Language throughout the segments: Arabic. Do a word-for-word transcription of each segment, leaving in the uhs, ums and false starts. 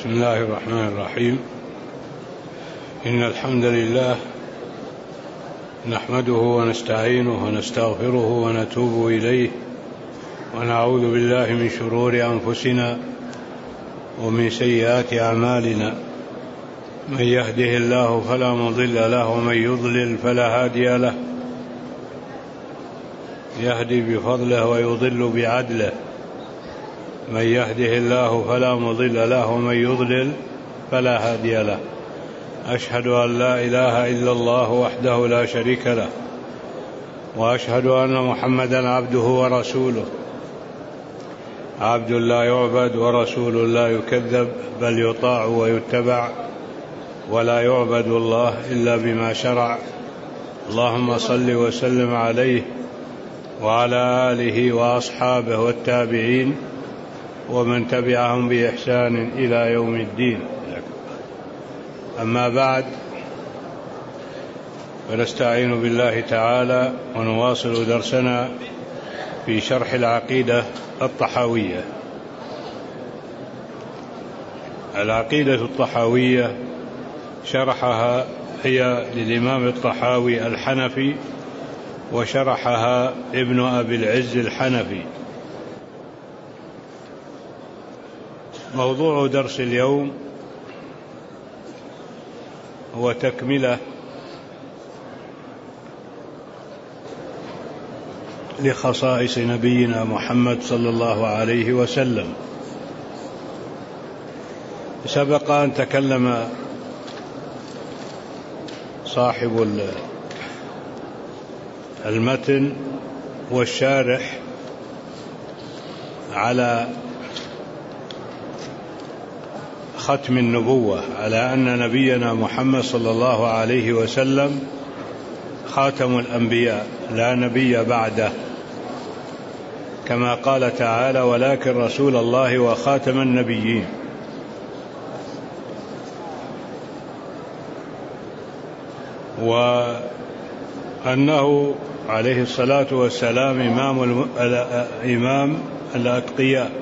بسم الله الرحمن الرحيم. إن الحمد لله نحمده ونستعينه ونستغفره ونتوب إليه، ونعوذ بالله من شرور أنفسنا ومن سيئات أعمالنا. من يهده الله فلا مضل له ومن يضلل فلا هادي له. يهدي بفضله ويضل بعدله. من يهده الله فلا مضل له ومن يضلل فلا هادي له. أشهد أن لا إله إلا الله وحده لا شريك له، وأشهد أن محمدا عبده ورسوله، عبد لا يعبد ورسول لا يكذب، بل يطاع ويتبع، ولا يعبد الله إلا بما شرع. اللهم صل وسلم عليه وعلى آله وأصحابه والتابعين ومن تبعهم بإحسان إلى يوم الدين. أما بعد، فنستعين بالله تعالى ونواصل درسنا في شرح العقيدة الطحاوية. العقيدة الطحاوية شرحها هي للإمام الطحاوي الحنفي، وشرحها ابن أبي العز الحنفي. موضوع درس اليوم هو تكملة لخصائص نبينا محمد صلى الله عليه وسلم. سبق أن تكلم صاحب المتن والشارح على ختم النبوة، على أن نبينا محمد صلى الله عليه وسلم خاتم الأنبياء، لا نبي بعده، كما قال تعالى: ولكن رسول الله وخاتم النبيين. وأنه عليه الصلاة والسلام إمام, إمام الأتقياء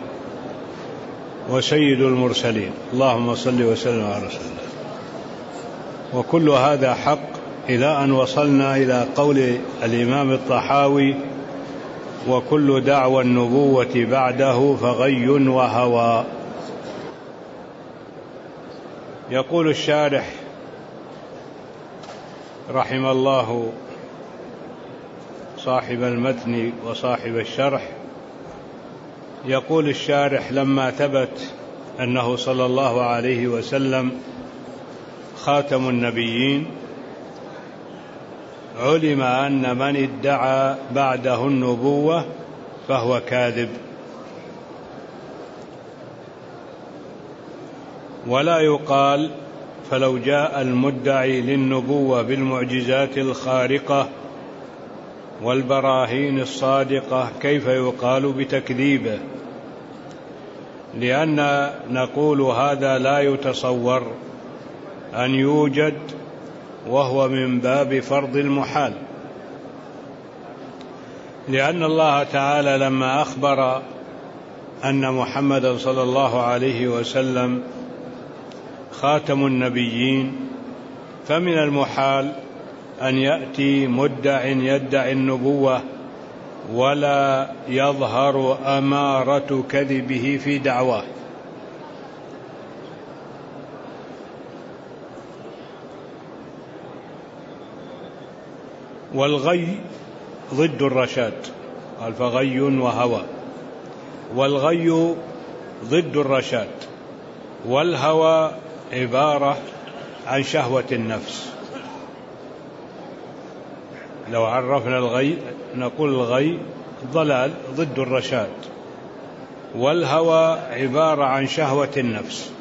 وسيد المرسلين. اللهم صل وسلم على رسول الله. وكل هذا حق إلى أن وصلنا إلى قول الإمام الطحاوي: وكل دعوى النبوة بعده فغي وهوى. يقول الشارح رحم الله صاحب المتن وصاحب الشرح، يقول الشارح: لما ثبت أنه صلى الله عليه وسلم خاتم النبيين، علم أن من ادعى بعده النبوة فهو كاذب، ولا يقال فلو جاء المدعي للنبوة بالمعجزات الخارقة والبراهين الصادقة كيف يقال بتكذيبه؟ لأن نقول هذا لا يتصور أن يوجد، وهو من باب فرض المحال، لأن الله تعالى لما أخبر أن محمدا صلى الله عليه وسلم خاتم النبيين، فمن المحال أن يأتي مدع يدعي النبوة ولا يظهر أمارة كذبه في دعواه. والغي ضد الرشاد، قال: فغي وهوى. والغي ضد الرشاد، والهوى عبارة عن شهوة النفس. لو عرفنا الغي نقول: الغي ضلال ضد الرشاد، والهوى عبارة عن شهوة النفس،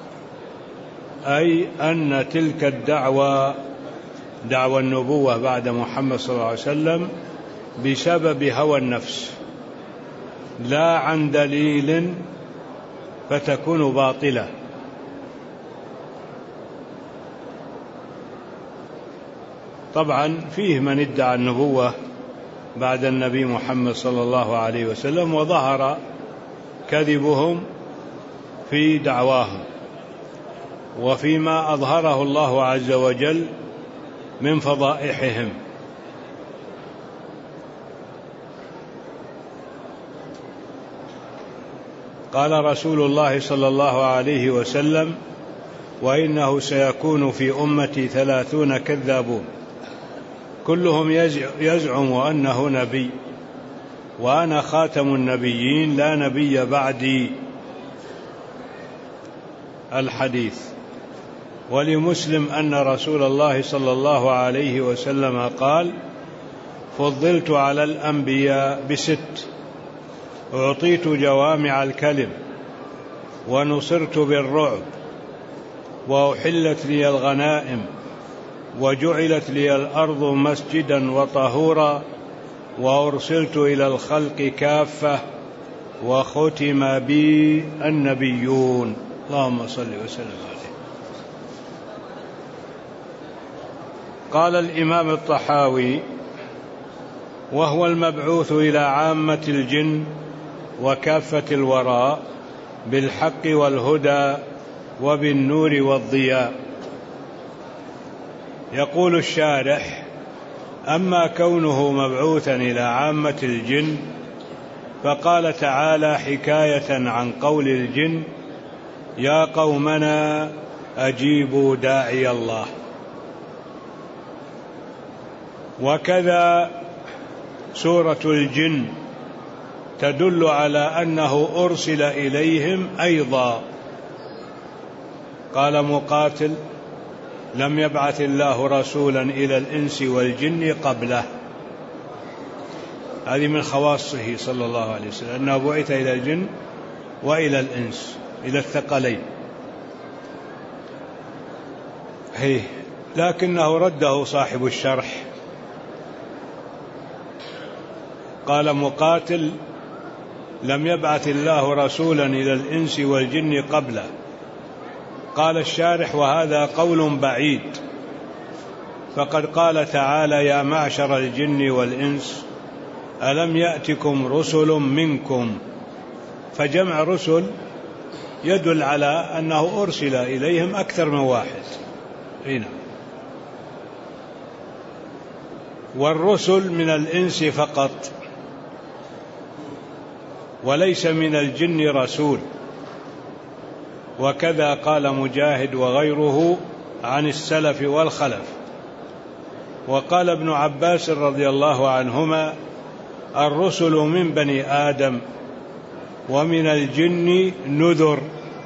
أي أن تلك الدعوة، دعوى النبوة بعد محمد صلى الله عليه وسلم، بسبب هوى النفس لا عن دليل، فتكون باطلة. طبعا فيه من ادعى النبوة بعد النبي محمد صلى الله عليه وسلم وظهر كذبهم في دعواهم، وفيما أظهره الله عز وجل من فضائحهم. قال رسول الله صلى الله عليه وسلم: وإنه سيكون في أمتي ثلاثون كذابون كلهم يزعم أنه نبي، وأنا خاتم النبيين لا نبي بعدي. الحديث. ولمسلم أن رسول الله صلى الله عليه وسلم قال: فضلت على الأنبياء بست: أعطيت جوامع الكلم، ونصرت بالرعب، وأحلت لي الغنائم، وجعلت لي الأرض مسجدا وطهورا، وأرسلت إلى الخلق كافة، وختم بي النبيون. اللهم صل وسلم عليه. قال الإمام الطحاوي: وهو المبعوث إلى عامة الجن وكافة الوراء بالحق والهدى وبالنور والضياء. يقول الشارح: أما كونه مبعوثا إلى عامة الجن فقال تعالى حكاية عن قول الجن: يا قومنا أجيبوا داعي الله. وكذا سورة الجن تدل على أنه أرسل إليهم أيضا. قال مقاتل: لم يبعث الله رسولا إلى الإنس والجن قبله. هذه من خواصه صلى الله عليه وسلم، أنه بعث إلى الجن وإلى الإنس، إلى الثقلين. هي لكنه رده صاحب الشرح. قال مقاتل: لم يبعث الله رسولا إلى الإنس والجن قبله. قال الشارح: وهذا قول بعيد، فقد قال تعالى: يا معشر الجن والإنس ألم يأتكم رسل منكم. فجمع رسل يدل على أنه أرسل إليهم أكثر من واحد. هنا والرسل من الإنس فقط، وليس من الجن رسول. وكذا قال مجاهد وغيره عن السلف والخلف. وقال ابن عباس رضي الله عنهما: الرسل من بني آدم، ومن الجن نذر،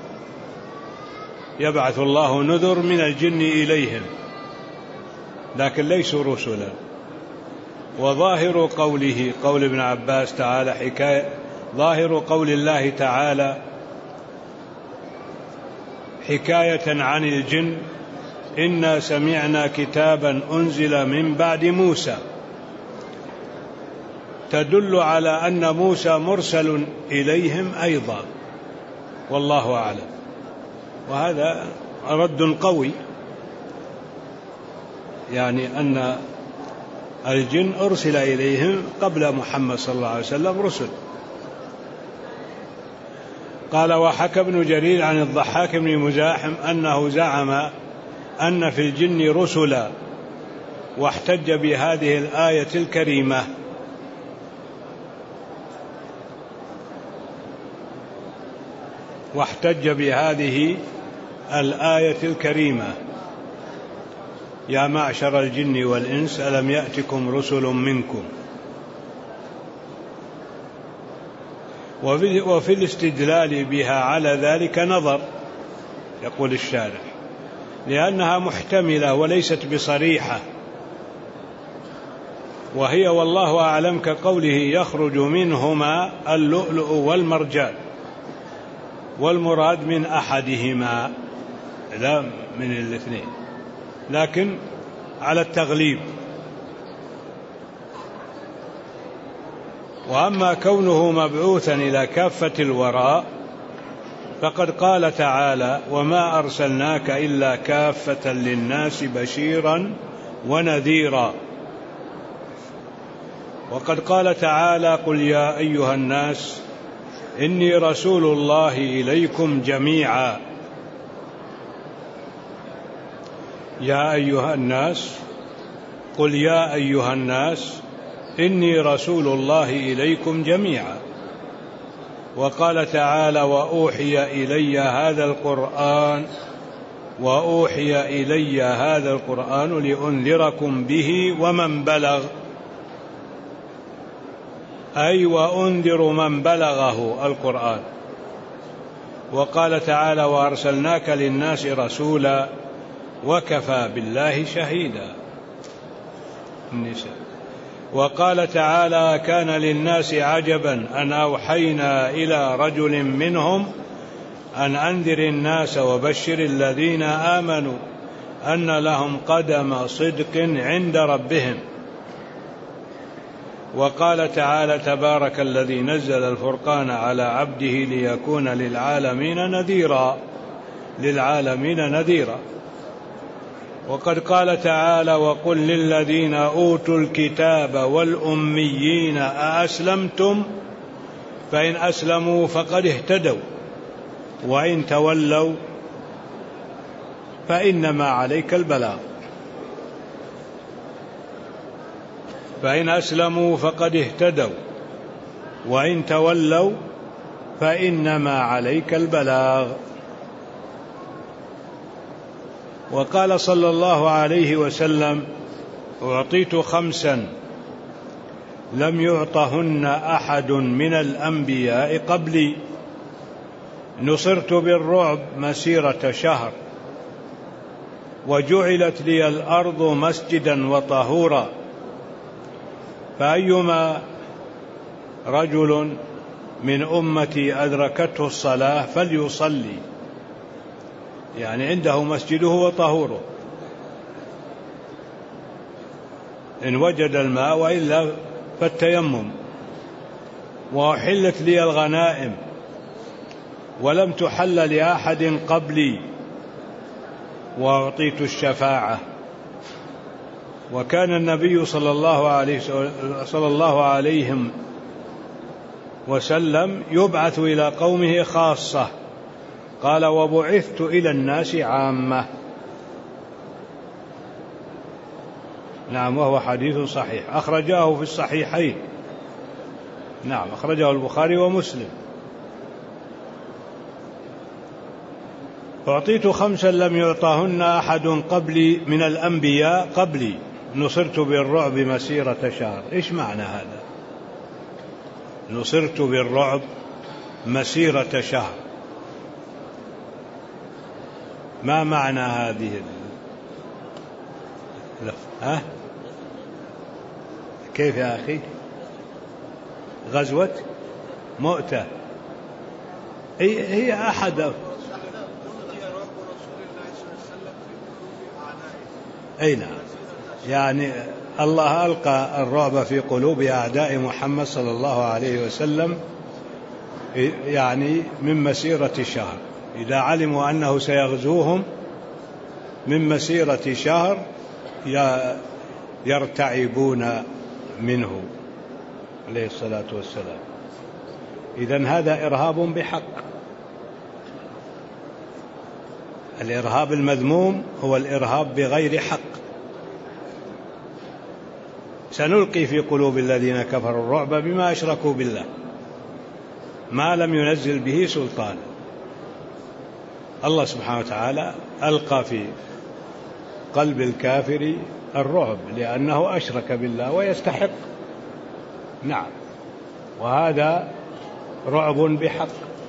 يبعث الله نذر من الجن إليهم، لكن ليسوا رسلا. وظاهر قوله قول ابن عباس تعالى حكاية ظاهر قول الله تعالى حكاية عن الجن: إنا سمعنا كتابا أنزل من بعد موسى، تدل على أن موسى مرسل إليهم أيضا، والله أعلم. وهذا رد قوي، يعني أن الجن أرسل إليهم قبل محمد صلى الله عليه وسلم رسل. قال: وحكى ابن جرير عن الضحاك بن مزاحم أنه زعم أن في الجن رسلا، واحتج بهذه الآية الكريمة. واحتج بهذه الآية الكريمة: يا معشر الجن والإنس ألم يأتكم رسل منكم. وفي الاستدلال بها على ذلك نظر، يقول الشارح، لأنها محتملة وليست بصريحة، وهي والله أعلم كقوله: يخرج منهما اللؤلؤ والمرجان، والمراد من أحدهما لا من الاثنين، لكن على التغليب. وأما كونه مبعوثا إلى كافة الوراء فقد قال تعالى: وما أرسلناك إلا كافة للناس بشيرا ونذيرا. وقد قال تعالى: قل يا أيها الناس إني رسول الله إليكم جميعا. يا أيها الناس قل يا أيها الناس إني رسول الله إليكم جميعا. وقال تعالى وأوحي إلي هذا القرآن وأوحي إلي هذا القرآن لأنذركم به ومن بلغ، أي وأنذر من بلغه القرآن. وقال تعالى وأرسلناك للناس رسولا وكفى بالله شهيدا. النساء. وقال تعالى كان للناس عجبا أن أوحينا إلى رجل منهم أن أنذر الناس وبشر الذين آمنوا أن لهم قدم صدق عند ربهم. وقال تعالى تبارك الذي نزل الفرقان على عبده ليكون للعالمين نذيرا للعالمين نذيرا. وقد قال تعالى وقل للذين أوتوا الكتاب والأميين أأسلمتم فإن أسلموا فقد اهتدوا وإن تولوا فإنما عليك البلاغ. فإن أسلموا فقد اهتدوا وإن تولوا فإنما عليك البلاغ. وقال صلى الله عليه وسلم أعطيت خمسا لم يعطهن أحد من الأنبياء قبلي، نصرت بالرعب مسيرة شهر، وجعلت لي الأرض مسجدا وطهورا، فأيما رجل من أمتي أدركته الصلاة فليصلي، يعني عنده مسجده وطهوره إن وجد الماء، وإلا فالتيمم. وأحلت لي الغنائم ولم تحل لأحد قبلي، وأعطيت الشفاعة. وكان النبي صلى الله عليه صلى الله عليهم وسلم يبعث إلى قومه خاصة، قال وبعثت إلى الناس عامة. نعم، وهو حديث صحيح أخرجاه في الصحيحين. نعم، أخرجه البخاري ومسلم. أعطيت خمسا لم يعطهن أحد قبلي من الأنبياء قبلي، نصرت بالرعب مسيرة شهر. إيش معنى هذا؟ نصرت بالرعب مسيرة شهر، ما معنى هذه لا. ها؟ كيف يا أخي؟ غزوة مؤتة هي, هي أحد أي نعم، يعني الله ألقى الرعب في قلوب أعداء محمد صلى الله عليه وسلم يعني من مسيرة شهر. إذا علموا أنه سيغزوهم من مسيرة شهر يرتعبون منه عليه الصلاة والسلام. إذن هذا إرهاب بحق. الإرهاب المذموم هو الإرهاب بغير حق. سنلقي في قلوب الذين كفروا الرعب بما أشركوا بالله ما لم ينزل به سلطان. الله سبحانه وتعالى ألقى في قلب الكافر الرعب لأنه أشرك بالله ويستحق. نعم، وهذا رعب بحق.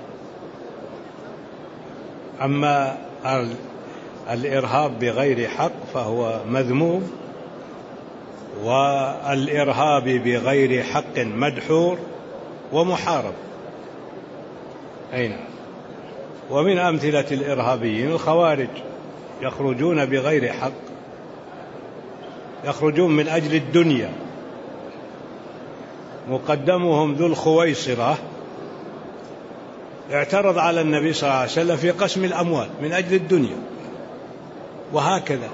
أما الإرهاب بغير حق فهو مذموم، والإرهاب بغير حق مدحور ومحارب. أين؟ ومن أمثلة الإرهابيين الخوارج، يخرجون بغير حق، يخرجون من أجل الدنيا. مقدمهم ذو الخويصرة اعترض على النبي صلى الله عليه وسلم في قسم الأموال من أجل الدنيا، وهكذا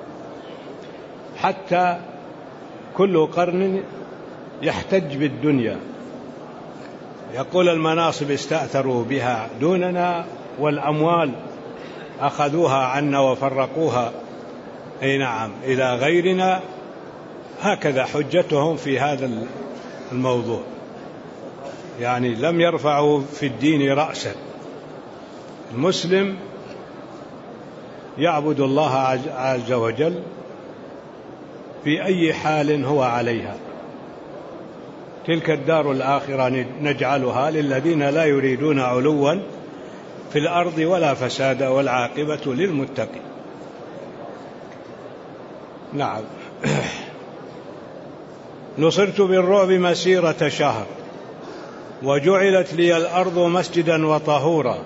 حتى كل قرن يحتج بالدنيا، يقول المناصب استأثروا بها دوننا، والأموال أخذوها عنا وفرقوها أي نعم إلى غيرنا. هكذا حجتهم في هذا الموضوع، يعني لم يرفعوا في الدين رأسا. المسلم يعبد الله عز وجل في أي حال هو عليها. تلك الدار الآخرة نجعلها للذين لا يريدون علوا في الأرض ولا فسادا والعاقبة للمتقين. نعم. نصرت بالرعب مسيرة شهر وجعلت لي الأرض مسجدا وطهورا.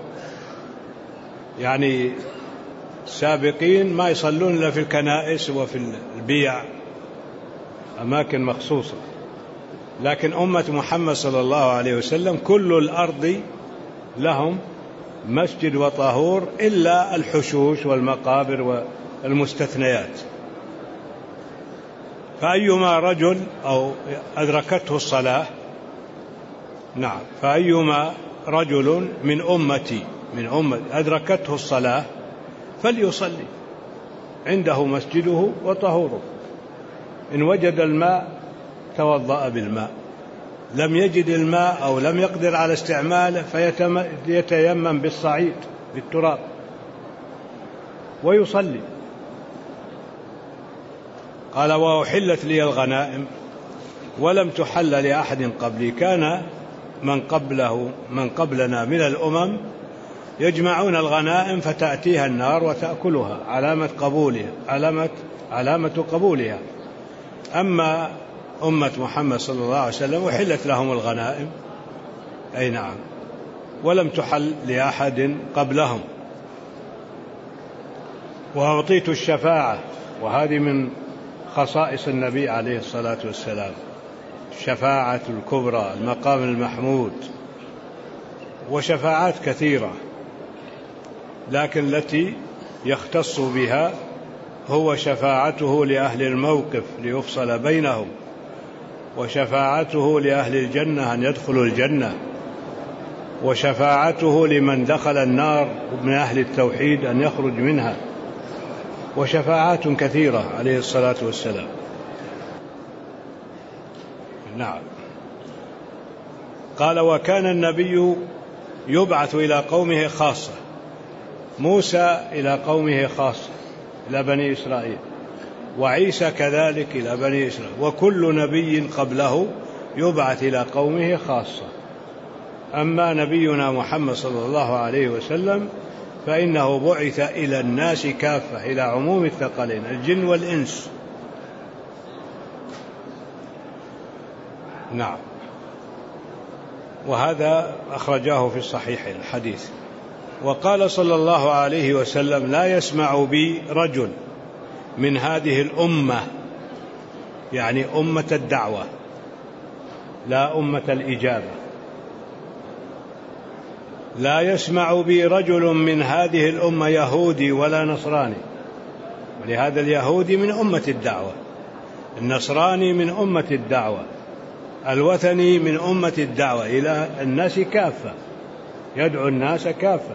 يعني السابقين ما يصلون إلا في الكنائس وفي البيع، أماكن مخصوصة، لكن أمة محمد صلى الله عليه وسلم كل الأرض لهم مسجد وطهور إلا الحشوش والمقابر والمستثنيات. فأيما رجل أو أدركته الصلاة، نعم، فأيما رجل من أمتي من أمة أدركته الصلاة فليصلي، عنده مسجده وطهوره. إن وجد الماء توضأ بالماء، لم يجد الماء أو لم يقدر على استعماله فيتيمم بالصعيد بالتراب ويصلي. قال وأحلت لي الغنائم ولم تحل لأحد قبلي. كان من قبله من قبلنا من الأمم يجمعون الغنائم فتأتيها النار وتأكلها، علامة قبولها علامة علامة قبولها. أما أمة محمد صلى الله عليه وسلم أحلت لهم الغنائم، أي نعم، ولم تحل لأحد قبلهم. وأعطيت الشفاعة، وهذه من خصائص النبي عليه الصلاة والسلام، الشفاعة الكبرى، المقام المحمود، وشفاعات كثيرة، لكن التي يختص بها هو شفاعته لأهل الموقف ليفصل بينهم، وشفاعته لأهل الجنة أن يدخلوا الجنة، وشفاعته لمن دخل النار من أهل التوحيد أن يخرج منها، وشفاعات كثيرة عليه الصلاة والسلام. نعم. قال وكان النبي يبعث إلى قومه خاصة، موسى إلى قومه خاصة إلى بني إسرائيل، وعيسى كذلك إلى بني إسرائيل، وكل نبي قبله يبعث إلى قومه خاصة. أما نبينا محمد صلى الله عليه وسلم فإنه بعث إلى الناس كافة، إلى عموم الثقلين الجن والإنس. نعم. وهذا أخرجاه في الصحيح الحديث. وقال صلى الله عليه وسلم لا يسمع بي رجل من هذه الأمة، يعني أمة الدعوة لا أمة الإجابة، لا يسمع بي رجل من هذه الأمة يهودي ولا نصراني، ولهذا اليهودي من أمة الدعوة، النصراني من أمة الدعوة، الوثني من أمة الدعوة إلى الناس كافة، يدعو الناس كافة.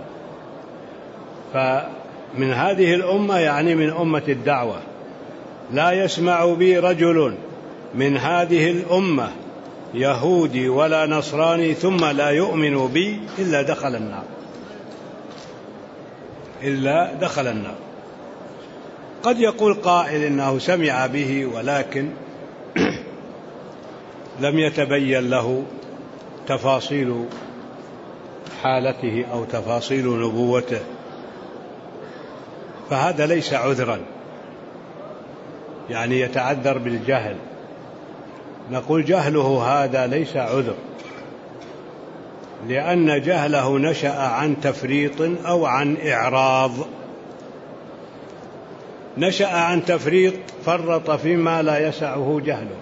فمن هذه الأمة يعني من أمة الدعوة. لا يسمع بي رجل من هذه الأمة يهودي ولا نصراني ثم لا يؤمن بي إلا دخل النار، إلا دخل النار. قد يقول قائل إنه سمع به ولكن لم يتبين له تفاصيل حالته أو تفاصيل نبوته، فهذا ليس عذرا، يعني يتعذر بالجهل. نقول جهله هذا ليس عذر، لأن جهله نشأ عن تفريط أو عن إعراض. نشأ عن تفريط، فرط فيما لا يسعه جهله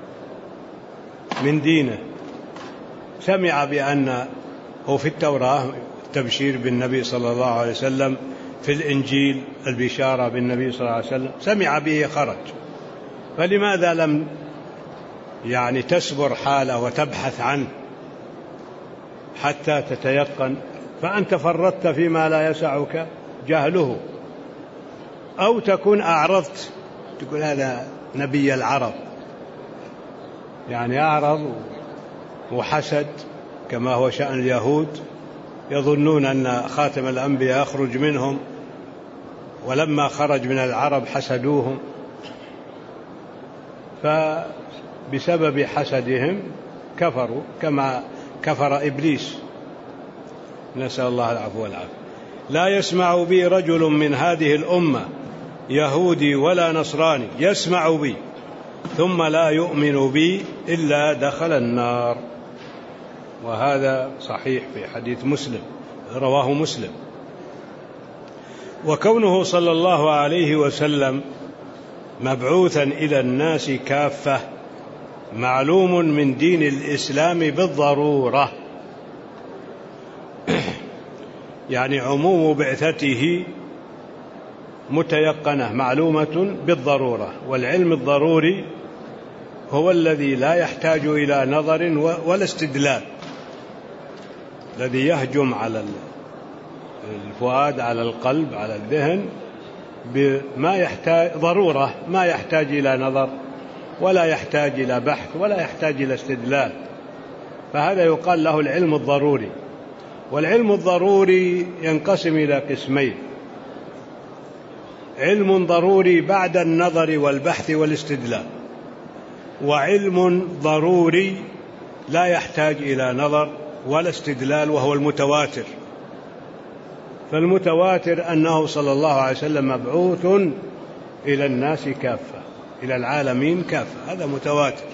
من دينه. سمع بأنه في التوراة التبشير بالنبي صلى الله عليه وسلم، في الإنجيل البشارة بالنبي صلى الله عليه وسلم، سمع به خرج، فلماذا لم يعني تسبر حاله وتبحث عنه حتى تتيقن؟ فأنت فرطت فيما لا يسعك جهله. أو تكون أعرضت، تقول هذا نبي العرب، يعني أعرض وحسد كما هو شأن اليهود، يظنون أن خاتم الأنبياء يخرج منهم، ولما خرج من العرب حسدوهم، فبسبب حسدهم كفروا كما كفر إبليس، نسأل الله العفو والعافية. لا يسمع بي رجل من هذه الأمة يهودي ولا نصراني يسمع بي ثم لا يؤمن بي إلا دخل النار. وهذا صحيح في حديث مسلم رواه مسلم. وكونه صلى الله عليه وسلم مبعوثا إلى الناس كافة معلوم من دين الإسلام بالضرورة، يعني عموم بعثته متيقنة معلومة بالضرورة، والعلم الضروري هو الذي لا يحتاج إلى نظر ولا استدلال، الذي يهجم على الفؤاد على القلب على الذهن بما يحتاج ضرورة، ما يحتاج إلى نظر ولا يحتاج إلى بحث ولا يحتاج إلى استدلال، فهذا يقال له العلم الضروري. والعلم الضروري ينقسم إلى قسمين: علم ضروري بعد النظر والبحث والاستدلال، وعلم ضروري لا يحتاج إلى نظر ولا استدلال وهو المتواتر. فالمتواتر أنه صلى الله عليه وسلم مبعوث إلى الناس كافة، إلى العالمين كافة، هذا متواتر،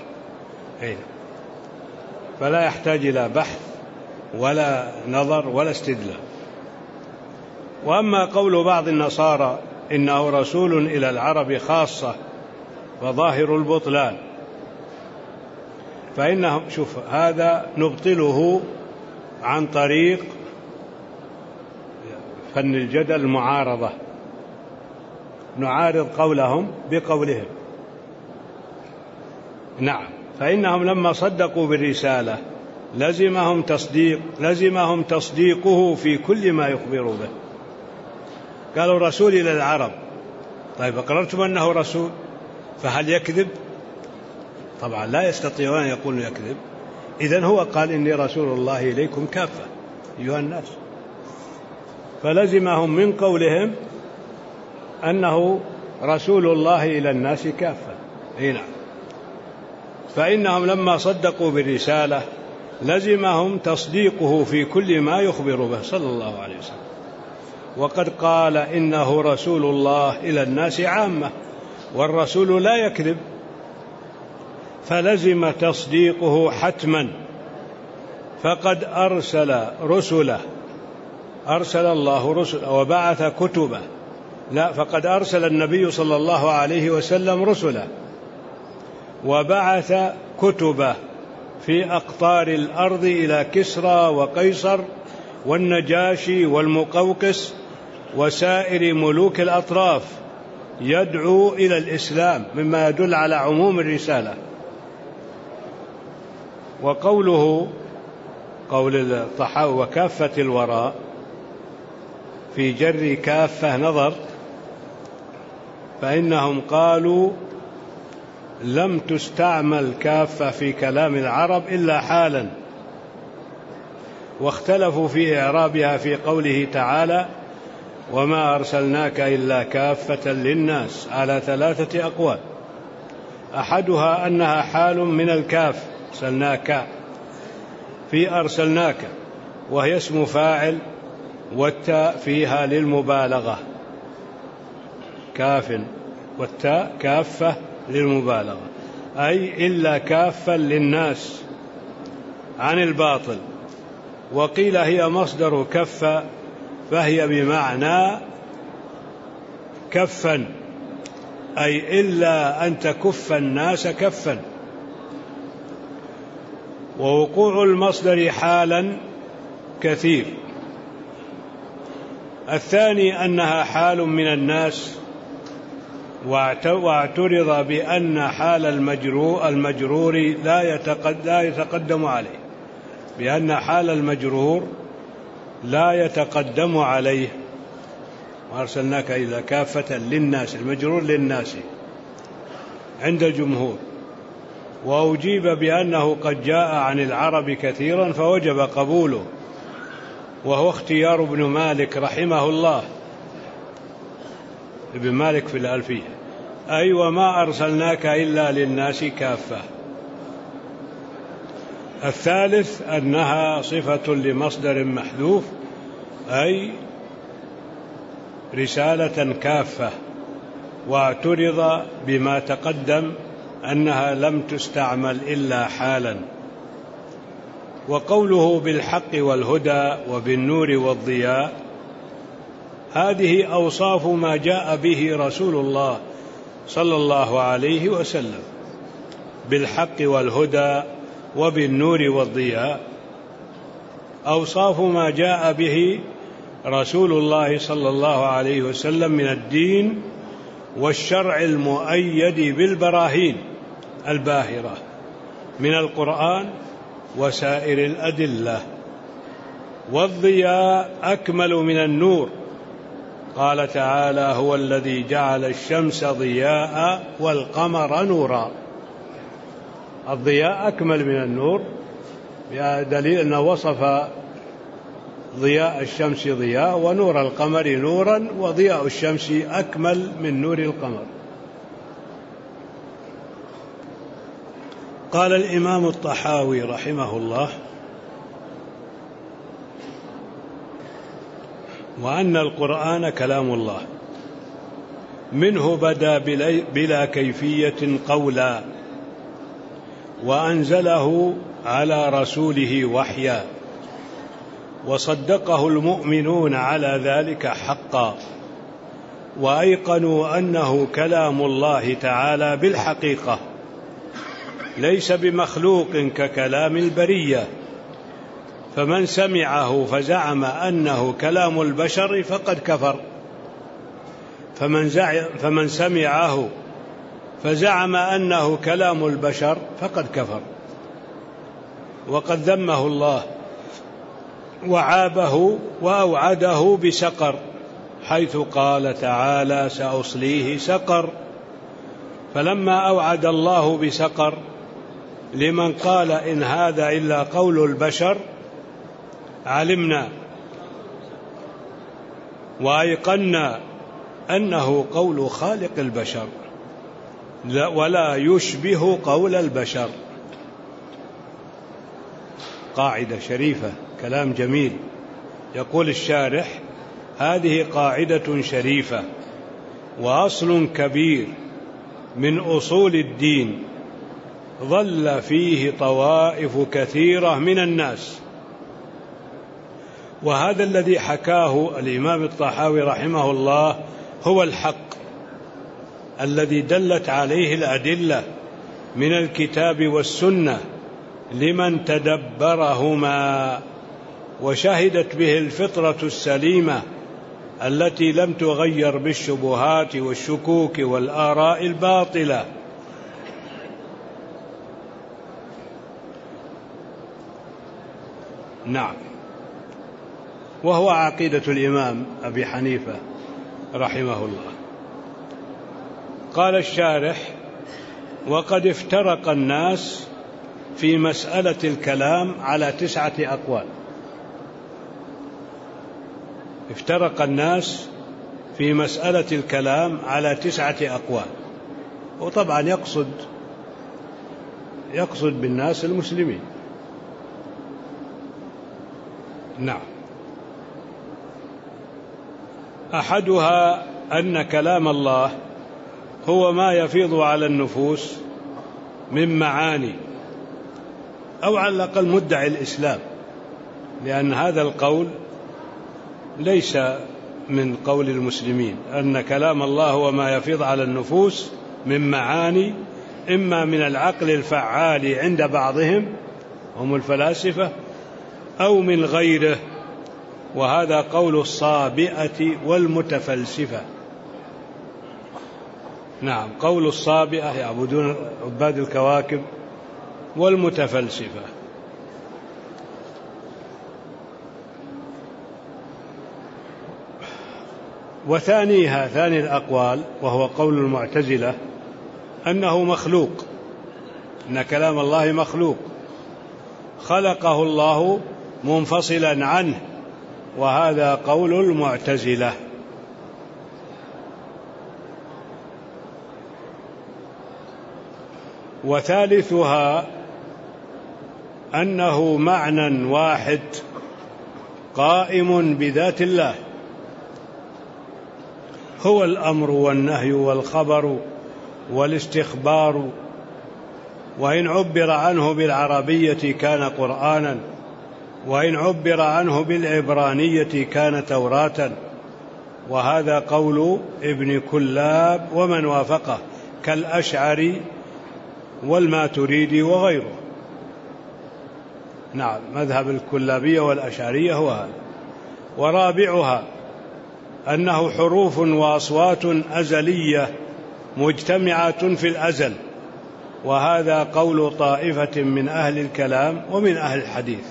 فلا يحتاج إلى بحث ولا نظر ولا استدلال. وأما قول بعض النصارى إنه رسول إلى العرب خاصة فظاهر البطلان، فإنهم شوف هذا نبطله عن طريق فن الجدل المعارضة، نعارض قولهم بقولهم. نعم، فإنهم لما صدقوا بالرسالة لزمهم تصديق لزمهم تصديقه في كل ما يخبر به. قالوا رسول إلى العرب، طيب أقررتم أنه رسول، فهل يكذب؟ طبعا لا يستطيعون أن يقولوا يكذب. إذن هو قال إني رسول الله إليكم كافة أيها الناس، فلزمهم من قولهم أنه رسول الله إلى الناس كافة. هنا فإنهم لما صدقوا بالرسالة لزمهم تصديقه في كل ما يخبر به صلى الله عليه وسلم، وقد قال إنه رسول الله إلى الناس عامة، والرسول لا يكذب، فلزم تصديقه حتما. فقد أرسل رسله أرسل الله رسله وبعث كتبه، لا فقد أرسل النبي صلى الله عليه وسلم رسله وبعث كتبه في أقطار الأرض إلى كسرى وقيصر والنجاشي والمقوقس وسائر ملوك الأطراف، يدعو إلى الإسلام، مما يدل على عموم الرسالة. وقوله قول الطحاوي وكافة الوراء في جر كافة نظر، فإنهم قالوا لم تستعمل كافة في كلام العرب إلا حالا، واختلفوا في إعرابها في قوله تعالى وما أرسلناك إلا كافة للناس على ثلاثة أقوال. أحدها أنها حال من الكاف أرسلناك في أرسلناك، وهي اسم فاعل والتاء فيها للمبالغة، كاف والتاء كافة للمبالغة، أي إلا كافا للناس عن الباطل. وقيل هي مصدر كف، فهي بمعنى كفا، أي إلا أن تكف الناس كفا. ووقوع المصدر حالا كثير. الثاني أنها حال من الناس، واعترض بأن حال المجرور لا يتقدم عليه، بأن حال المجرور لا يتقدم عليه، وأرسلناك إلى كافة للناس، المجرور للناس عند الجمهور. وأجيب بأنه قد جاء عن العرب كثيرا فوجب قبوله، وهو اختيار ابن مالك رحمه الله، ابن مالك في الألفية، أي وما أرسلناك إلا للناس كافة. الثالث أنها صفة لمصدر محذوف، أي رسالة كافة، واعترض بما تقدم أنها لم تستعمل إلا حالا. وقوله بالحق والهدى وبالنور والضياء، هذه أوصاف ما جاء به رسول الله صلى الله عليه وسلم، بالحق والهدى وبالنور والضياء، أوصاف ما جاء به رسول الله صلى الله عليه وسلم من الدين والشرع المؤيد بالبراهين الباهرة من القرآن وسائر الأدلة. والضياء أكمل من النور، قال تعالى: هو الذي جعل الشمس ضياء والقمر نورا. الضياء أكمل من النور، بدليل أنه وصف ضياء الشمس ضياء ونور القمر نورا، وضياء الشمس أكمل من نور القمر. قال الإمام الطحاوي رحمه الله: وأن القرآن كلام الله، منه بدا بلا كيفية قولا، وأنزله على رسوله وحيا، وصدقه المؤمنون على ذلك حقا، وأيقنوا أنه كلام الله تعالى بالحقيقة، ليس بمخلوق ككلام البرية. فمن سمعه فزعم أنه كلام البشر فقد كفر، فمن, فمن سمعه فزعم أنه كلام البشر فقد كفر، وقد ذمه الله وعابه وأوعده بسقر، حيث قال تعالى: سأصليه سقر. فلما أوعد الله بسقر لمن قال إن هذا إلا قول البشر، علمنا وأيقنا أنه قول خالق البشر ولا يشبه قول البشر. قاعدة شريفة، كلام جميل. يقول الشارح: هذه قاعدة شريفة وأصل كبير من أصول الدين، ظل فيه طوائف كثيرة من الناس. وهذا الذي حكاه الإمام الطحاوي رحمه الله هو الحق الذي دلت عليه الأدلة من الكتاب والسنة لمن تدبرهما، وشهدت به الفطرة السليمة التي لم تغير بالشبهات والشكوك والآراء الباطلة. نعم، وهو عقيدة الإمام أبي حنيفة رحمه الله. قال الشارح: وقد افترق الناس في مسألة الكلام على تسعة أقوال. افترق الناس في مسألة الكلام على تسعة أقوال، وطبعا يقصد يقصد بالناس المسلمين. نعم. أحدها أن كلام الله هو ما يفيض على النفوس من معاني، أو على الأقل مدعي الإسلام، لأن هذا القول ليس من قول المسلمين، أن كلام الله هو ما يفيض على النفوس من معاني، إما من العقل الفعال عند بعضهم هم الفلاسفة، أو من غيره، وهذا قول الصابئة والمتفلسفة. نعم، قول الصابئة يعبدون عباد الكواكب والمتفلسفة. وثانيها ثاني الأقوال وهو قول المعتزلة أنه مخلوق، أن كلام الله مخلوق خلقه الله منفصلا عنه، وهذا قول المعتزلة. وثالثها أنه معنى واحد قائم بذات الله، هو الأمر والنهي والخبر والاستخبار، وإن عبر عنه بالعربية كان قرآنا، وإن عبر عنه بالعبرانية كان توراة. وهذا قول ابن كلاب ومن وافقه كالأشعري والماتريدي وغيره. نعم، مذهب الكلابية والأشعرية هو هذا. ورابعها أنه حروف وأصوات أزلية مجتمعة في الأزل، وهذا قول طائفة من أهل الكلام ومن أهل الحديث.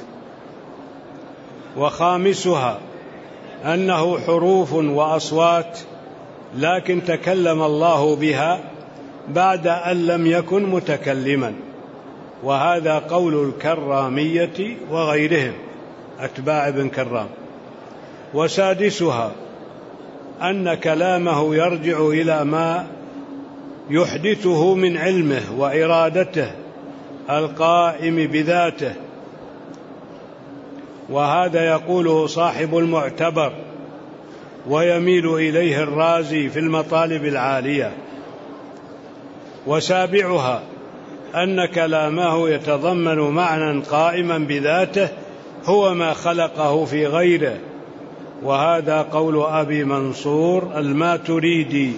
وخامسها أنه حروف وأصوات لكن تكلم الله بها بعد أن لم يكن متكلما، وهذا قول الكرامية وغيرهم أتباع ابن كرام. وسادسها أن كلامه يرجع إلى ما يحدثه من علمه وإرادته القائم بذاته، وهذا يقوله صاحب المعتبر ويميل إليه الرازي في المطالب العالية. وسابعها أن كلامه يتضمن معنى قائما بذاته هو ما خلقه في غيره، وهذا قول أبي منصور الماتريدي،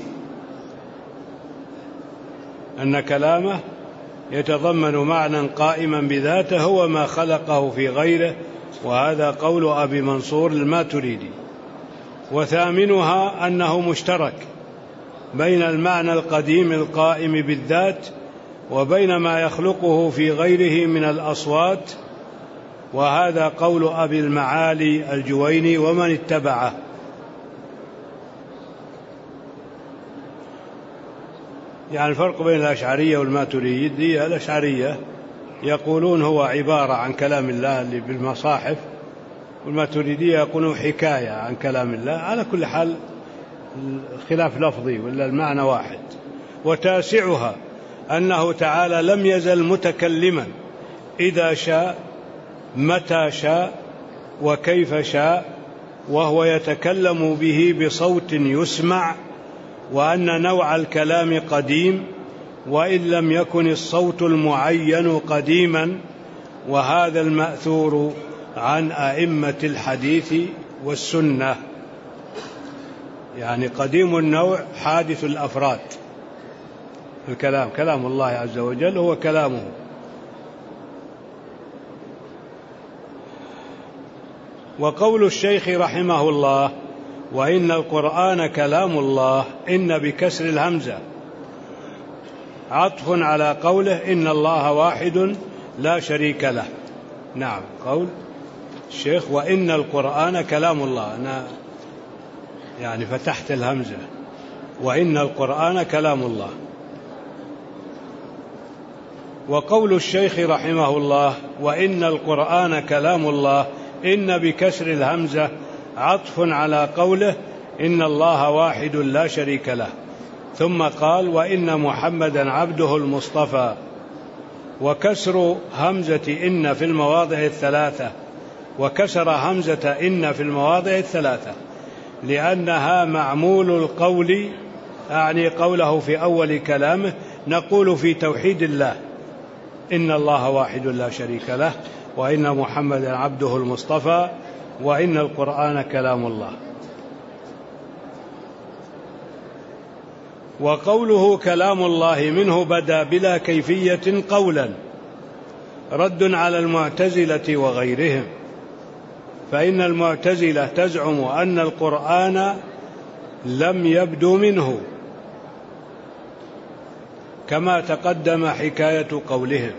أن كلامه يتضمن معنى قائما بذاته هو ما خلقه في غيره، وهذا قول أبي منصور الماتريدي. وثامنها أنه مشترك بين المعنى القديم القائم بالذات وبين ما يخلقه في غيره من الأصوات، وهذا قول أبي المعالي الجويني ومن اتبعه. يعني الفرق بين الأشعرية والماتريدية، الأشعرية يقولون هو عبارة عن كلام الله اللي بالمصاحف، والماتريدية يقولون حكاية عن كلام الله. على كل حال خلاف لفظي ولا المعنى واحد. وتاسعها أنه تعالى لم يزل متكلما إذا شاء متى شاء وكيف شاء، وهو يتكلم به بصوت يسمع، وأن نوع الكلام قديم وإن لم يكن الصوت المعين قديما، وهذا المأثور عن أئمة الحديث والسنة. يعني قديم النوع حادث الأفراد، الكلام كلام الله عز وجل هو كلامه. وقول الشيخ رحمه الله وإن القرآن كلام الله، إن بكسر الهمزة عطف على قوله إن الله واحد لا شريك له. نعم، قول الشيخ وإن القرآن كلام الله، أنا يعني فتحت الهمزة، وإن القرآن كلام الله. وقول الشيخ رحمه الله وإن القرآن كلام الله، إن بكسر الهمزة عطف على قوله إن الله واحد لا شريك له. ثم قال وإن محمدا عبده المصطفى. وكسر همزة إن في المواضع الثلاثة، وكسر همزة إن في المواضع الثلاثة لأنها معمول القول، أعني قوله في أول كلامه نقول في توحيد الله إن الله واحد لا شريك له، وإن محمدا عبده المصطفى، وإن القرآن كلام الله. وقوله كلام الله منه بدا بلا كيفية قولا، رد على المعتزلة وغيرهم، فإن المعتزلة تزعم أن القرآن لم يبدو منه كما تقدم حكاية قولهم.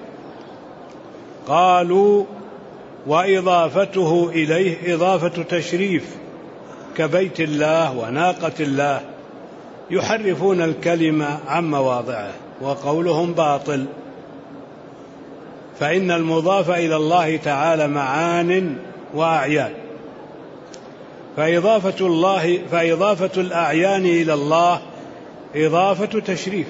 قالوا وإضافته إليه إضافة تشريف كبيت الله وناقة الله، يحرفون الكلمة عن مواضعه وقولهم باطل. فإن المضاف إلى الله تعالى معان وأعيان، فإضافة الله فإضافة الأعيان إلى الله إضافة تشريف،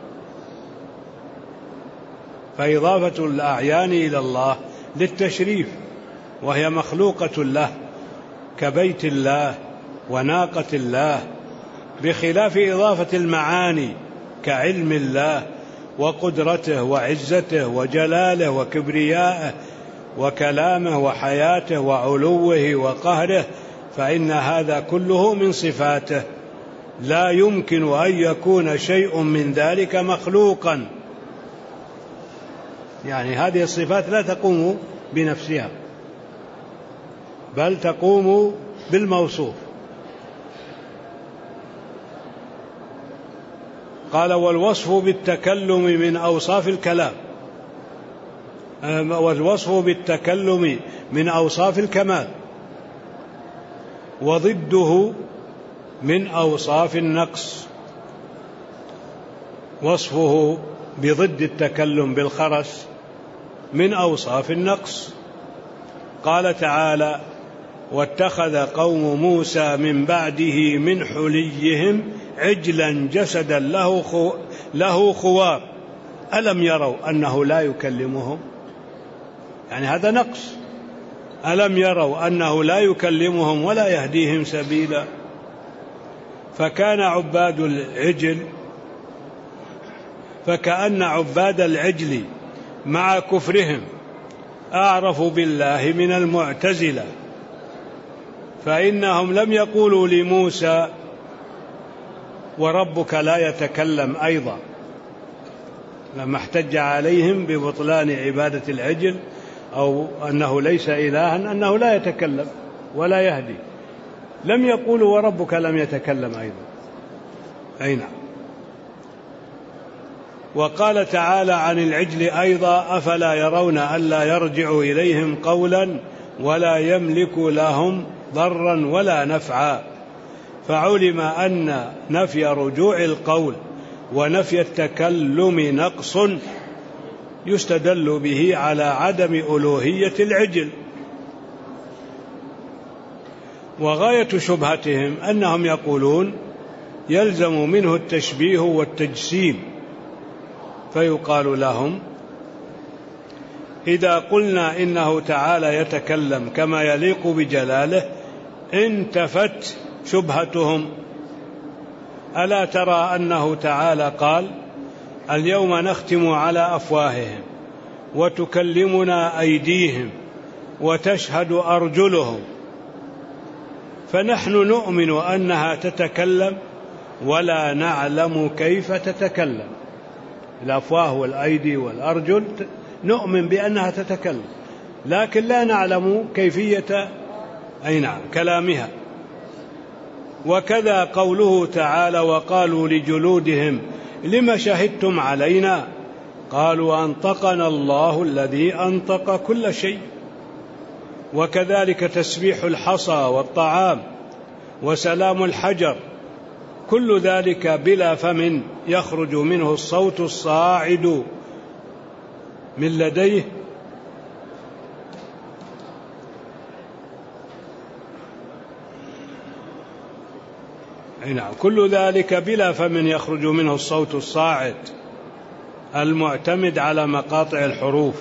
فإضافة الأعيان إلى الله للتشريف، وهي مخلوقة له كبيت الله وناقة الله، بخلاف إضافة المعاني كعلم الله وقدرته وعزته وجلاله وكبريائه وكلامه وحياته وعلوه وقهره، فإن هذا كله من صفاته، لا يمكن أن يكون شيء من ذلك مخلوقا. يعني هذه الصفات لا تقوم بنفسها، بل تقوم بالموصوف. قال: والوصف بالتكلم من أوصاف الكلام، والوصف بالتكلم من أوصاف الكمال، وضده من أوصاف النقص. وصفه بضد التكلم بالخرس من أوصاف النقص. قال تعالى: واتخذ قوم موسى من بعده من حليهم عجلا جسدا له خو له خوار ألم يروا أنه لا يكلمهم؟ يعني هذا نقص. ألم يروا أنه لا يكلمهم ولا يهديهم سبيلا؟ فكان عباد العجل فكأن عباد العجل مع كفرهم أعرفوا بالله من المعتزلة، فإنهم لم يقولوا لموسى وربك لا يتكلم أيضا، لما احتج عليهم ببطلان عبادة العجل أو أنه ليس إلها أنه لا يتكلم ولا يهدي، لم يقولوا وربك لم يتكلم أيضا. أي نعم. وقال تعالى عن العجل أيضا: أفلا يرون ألا يرجع إليهم قولا ولا يملك لهم ضرا ولا نفعا. فعلم أن نفي رجوع القول ونفي التكلم نقص يستدل به على عدم ألوهية العجل. وغاية شبهتهم أنهم يقولون يلزم منه التشبيه والتجسيم، فيقال لهم: إذا قلنا إنه تعالى يتكلم كما يليق بجلاله انتفت شبهتهم. ألا ترى أنه تعالى قال: اليوم نختم على أفواههم وتكلمنا أيديهم وتشهد أرجلهم. فنحن نؤمن أنها تتكلم ولا نعلم كيف تتكلم. الأفواه والأيدي والأرجل نؤمن بأنها تتكلم، لكن لا نعلم كيفية أي نعم كلامها. وكذا قوله تعالى: وقالوا لجلودهم لم شهدتم علينا؟ قالوا أنطقنا الله الذي أنطق كل شيء. وكذلك تسبيح الحصى والطعام وسلام الحجر، كل ذلك بلا فم يخرج منه الصوت الصاعد من لديه نعم كل ذلك بلا فم يخرج منه الصوت الصاعد المعتمد على مقاطع الحروف.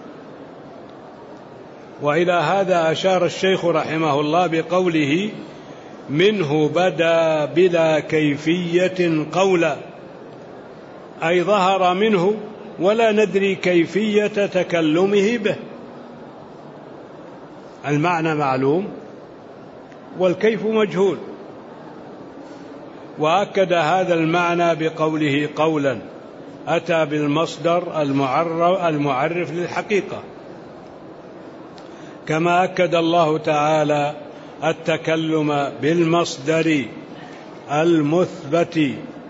وإلى هذا أشار الشيخ رحمه الله بقوله: منه بدا بلا كيفية قولا، أي ظهر منه ولا ندري كيفية تكلمه به. المعنى معلوم والكيف مجهول. وأكد هذا المعنى بقوله قولا أتى بالمصدر المعرف للحقيقة، كما أكد الله تعالى التكلم بالمصدر المثبت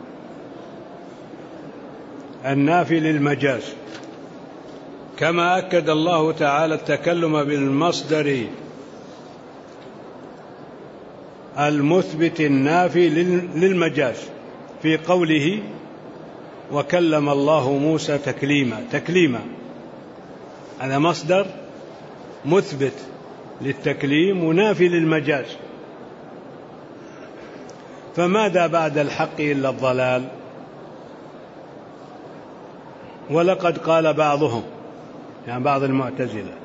النافي للمجاز، كما أكد الله تعالى التكلم بالمصدر المثبت النافي للمجاز في قوله وكلم الله موسى تكليما. تكليما هذا مصدر مثبت للتكليم ونافي للمجاز، فماذا بعد الحق إلا الضلال؟ ولقد قال بعضهم، يعني بعض المعتزلة،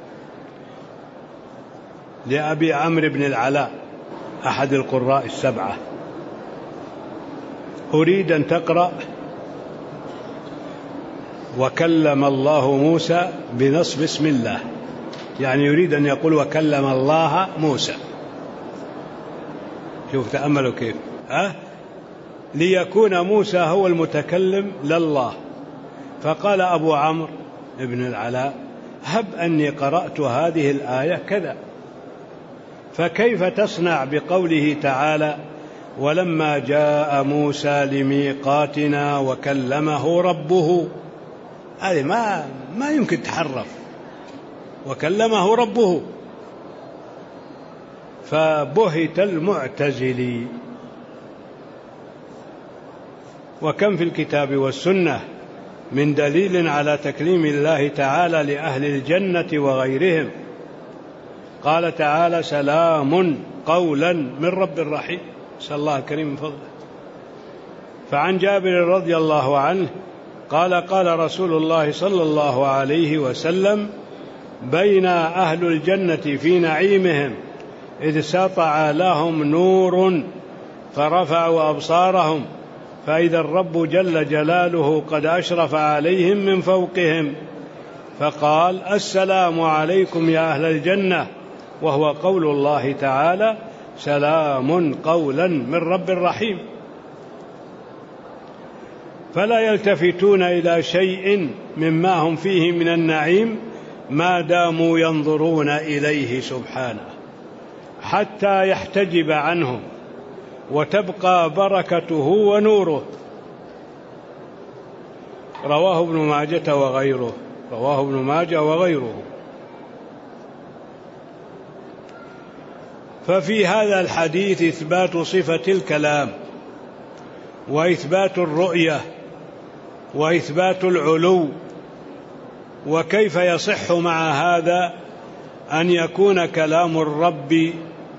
لأبي عمرو بن العلاء أحد القراء السبعة: أريد أن تقرأ وكلم الله موسى بنصب اسم الله، يعني يريد أن يقول وكلم الله موسى. شوف تأملوا كيف أه؟ ليكون موسى هو المتكلم لله. فقال أبو عمرو بن العلاء: هب أني قرأت هذه الآية كذا، فكيف تصنع بقوله تعالى ولما جاء موسى لميقاتنا وكلمه ربه؟ هذه ما ما يمكن تحرف، وكلمه ربه. فبهت المعتزلي. وكم في الكتاب والسنة من دليل على تكليم الله تعالى لأهل الجنة وغيرهم. قال تعالى: سلام قولا من رب رحيم. نسأل الله الكريم من فضله. فعن جابر رضي الله عنه قال: قال رسول الله صلى الله عليه وسلم: بين أهل الجنة في نعيمهم إذ سطع لهم نور فرفعوا أبصارهم فإذا الرب جل جلاله قد أشرف عليهم من فوقهم فقال: السلام عليكم يا أهل الجنة، وهو قول الله تعالى: سلام قولا من رب رحيم. فلا يلتفتون إلى شيء مما هم فيه من النعيم ما داموا ينظرون إليه سبحانه حتى يحتجب عنهم وتبقى بركته ونوره. رواه ابن ماجة وغيره رواه ابن ماجة وغيره. ففي هذا الحديث إثبات صفة الكلام وإثبات الرؤية وإثبات العلو. وكيف يصح مع هذا أن يكون كلام الرب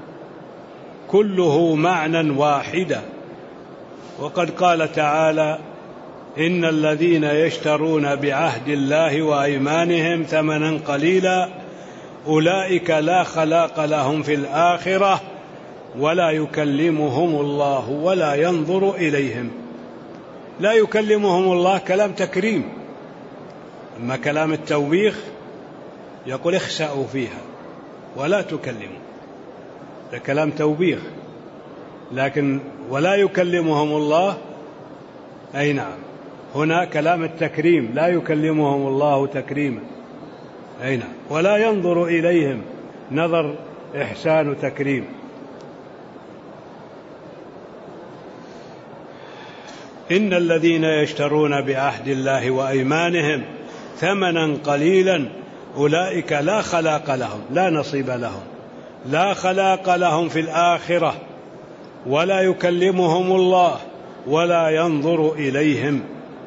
كله معنى واحدا؟ وقد قال تعالى: إن الذين يشترون بعهد الله وأيمانهم ثمنا قليلا أولئك لا خلاق لهم في الآخرة ولا يكلمهم الله ولا ينظر إليهم. لا يكلمهم الله كلام تكريم، أما كلام التوبيخ يقول: اخسأوا فيها ولا تكلموا، ده كلام توبيخ. لكن ولا يكلمهم الله، أي نعم، هنا كلام التكريم، لا يكلمهم الله تكريما، أي نعم، ولا ينظر إليهم نظر إحسان تكريم. إن الذين يشترون بعهد الله وأيمانهم ثمنا قليلا أولئك لا خلاق لهم، لا نصيب لهم، لا خلاق لهم في الآخرة ولا يكلمهم الله ولا ينظر إليهم.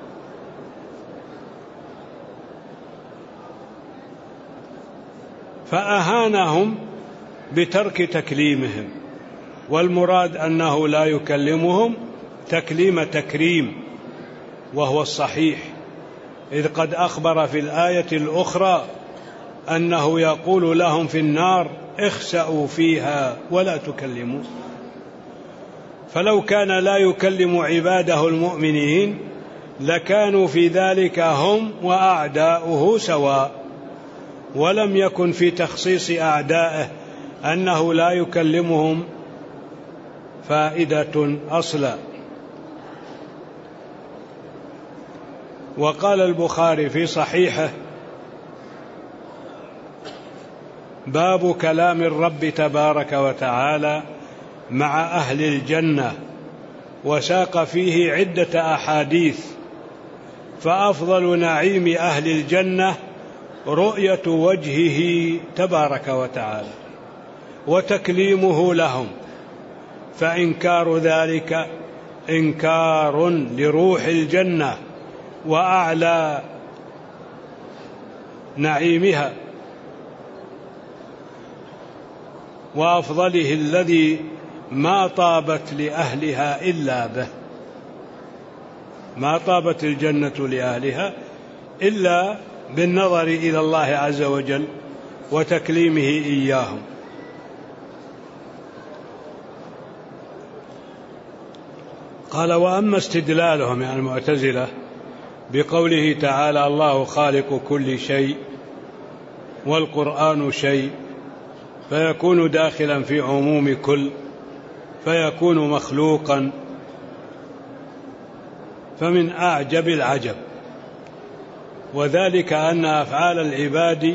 فأهانهم بترك تكليمهم، والمراد أنه لا يكلمهم تكليم تكريم، وهو الصحيح، إذ قد أخبر في الآية الأخرى أنه يقول لهم في النار: اخسأوا فيها ولا تكلموا. فلو كان لا يكلم عباده المؤمنين لكانوا في ذلك هم وأعداؤه سواء، ولم يكن في تخصيص أعدائه أنه لا يكلمهم فائدة أصلا. وقال البخاري في صحيحه: باب كلام الرب تبارك وتعالى مع أهل الجنة، وساق فيه عدة أحاديث. فأفضل نعيم أهل الجنة رؤية وجهه تبارك وتعالى وتكليمه لهم، فإنكار ذلك إنكار لروح الجنة وأعلى نعيمها وأفضله الذي ما طابت لأهلها إلا به، ما طابت الجنة لأهلها إلا بالنظر إلى الله عز وجل وتكليمه إياهم. قال: وأما استدلالهم يعني المعتزلة بقوله تعالى: الله خالق كل شيء والقرآن شيء، فيكون داخلا في عموم كل، فيكون مخلوقا، فمن أعجب العجب، وذلك أن أفعال العباد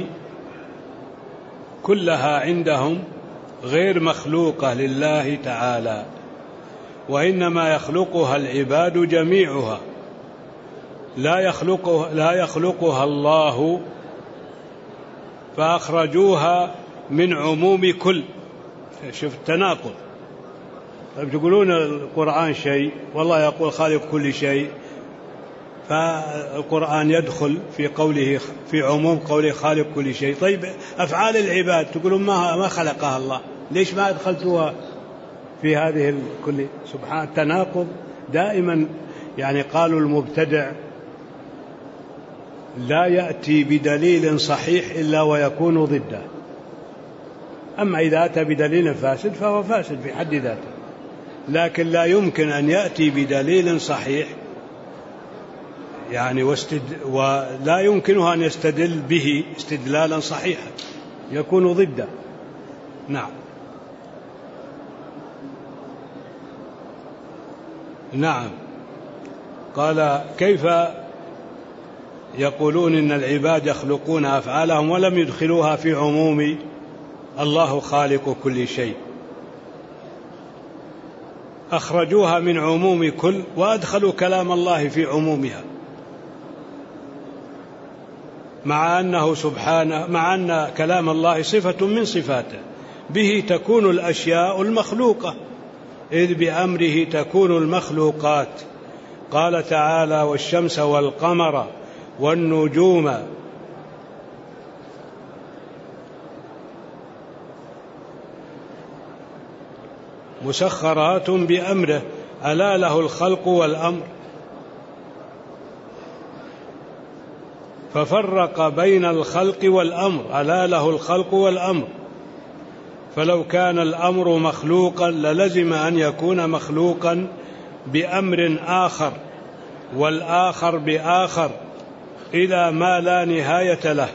كلها عندهم غير مخلوقة لله تعالى، وإنما يخلقها العباد جميعها، لا يخلقها, لا يخلقها الله، فأخرجوها من عموم كل. شوف التناقض. طيب تقولون القرآن شيء والله يقول خالق كل شيء، فالقرآن يدخل في قوله في عموم قوله خالق كل شيء. طيب أفعال العباد تقولون ما ما خلقها الله، ليش ما أدخلتوها في هذه الكل؟ سبحان التناقض دائما. يعني قالوا المبتدع لا يأتي بدليل صحيح إلا ويكون ضده، أما إذا أتى بدليل فاسد فهو فاسد في حد ذاته، لكن لا يمكن أن يأتي بدليل صحيح يعني واستد... ولا يمكنه أن يستدل به استدلالا صحيحا، يكون ضده. نعم نعم قال: كيف يقولون إن العباد يخلقون أفعالهم ولم يدخلوها في عموم الله خالق كل شيء؟ أخرجوها من عموم كل وأدخلوا كلام الله في عمومها، مع أنه سبحانه مع أن كلام الله صفة من صفاته، به تكون الأشياء المخلوقة، إذ بأمره تكون المخلوقات. قال تعالى: والشمس والقمر والنجوم مسخرات بأمره ألا له الخلق والأمر، ففرق بين الخلق والأمر، ألا له الخلق والأمر. فلو كان الأمر مخلوقا للزم أن يكون مخلوقا بأمر آخر، والآخر بآخر، إلى ما لا نهاية له.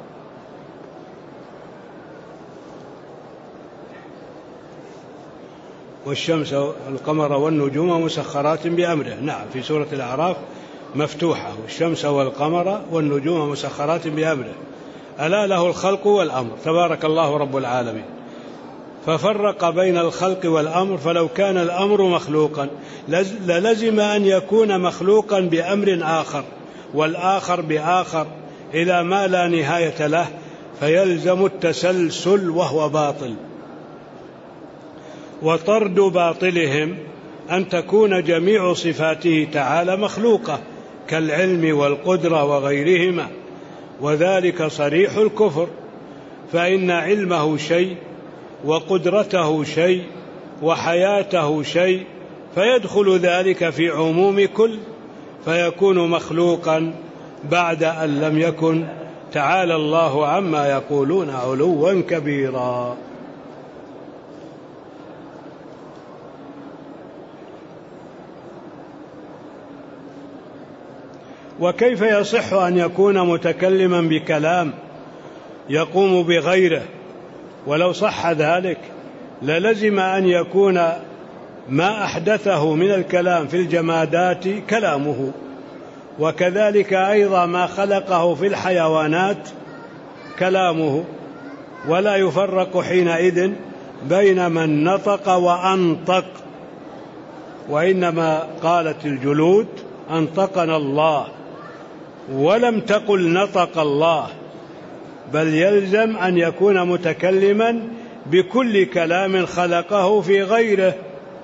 والشمس والقمر والنجوم مسخرات بأمره. نعم، في سورة الأعراف مفتوحة: والشمس والقمر والنجوم مسخرات بأمره ألا له الخلق والأمر، تبارك الله رب العالمين. ففرق بين الخلق والأمر، فلو كان الأمر مخلوقا للزم أن يكون مخلوقا بأمر آخر، والآخر بآخر، إلى ما لا نهاية له، فيلزم التسلسل وهو باطل. وطرد باطلهم أن تكون جميع صفاته تعالى مخلوقة كالعلم والقدرة وغيرهما، وذلك صريح الكفر، فإن علمه شيء وقدرته شيء وحياته شيء، فيدخل ذلك في عموم كل، فيكون مخلوقا بعد أن لم يكن، تعالى الله عما يقولون علوا كبيرا. وكيف يصح أن يكون متكلما بكلام يقوم بغيره؟ ولو صح ذلك للزم أن يكون ما أحدثه من الكلام في الجمادات كلامه، وكذلك أيضا ما خلقه في الحيوانات كلامه، ولا يفرق حينئذ بين من نطق وأنطق، وإنما قالت الجلود أنطقنا الله، ولم تقل نطق الله، بل يلزم أن يكون متكلما بكل كلام خلقه في غيره